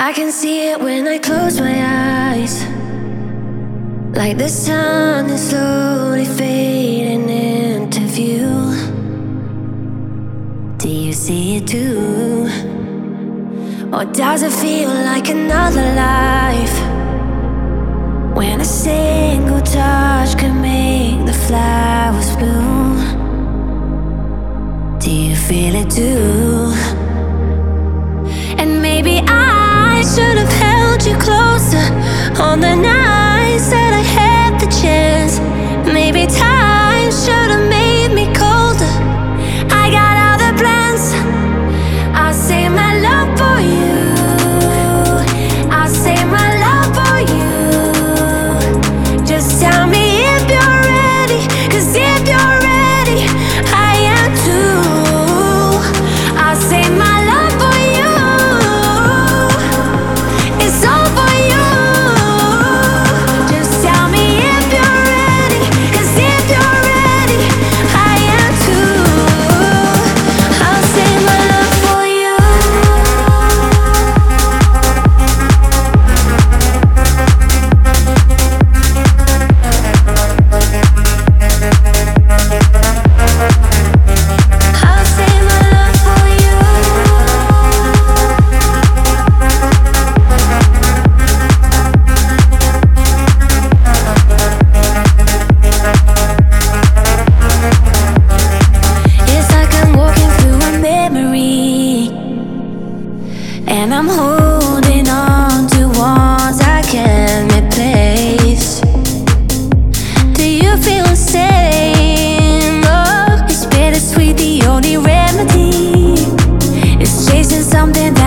I can see it when I close my eyes, like the sun is slowly fading into view. Do you see it too? Or does it feel like another life, when a single touch can make the flowers bloom? Do you feel it too? And maybe I should have held you closer on the nights that I had the chance. Maybe time should have made me colder. I got other plans. I'll save my love for you. I'll save my love for you. Just tell me if you're ready, 'cause if you're ready, I am too. I'll save my love for you. It's all for you. Just tell me if you're ready, 'cause if you're ready, I am too. I'll save my love for you. I'll save my love for you. It's like I'm walking through a memory, and I'm holding on to ones I can't replace. Do you feel the same? Oh, it's bittersweet, the only remedy is chasing something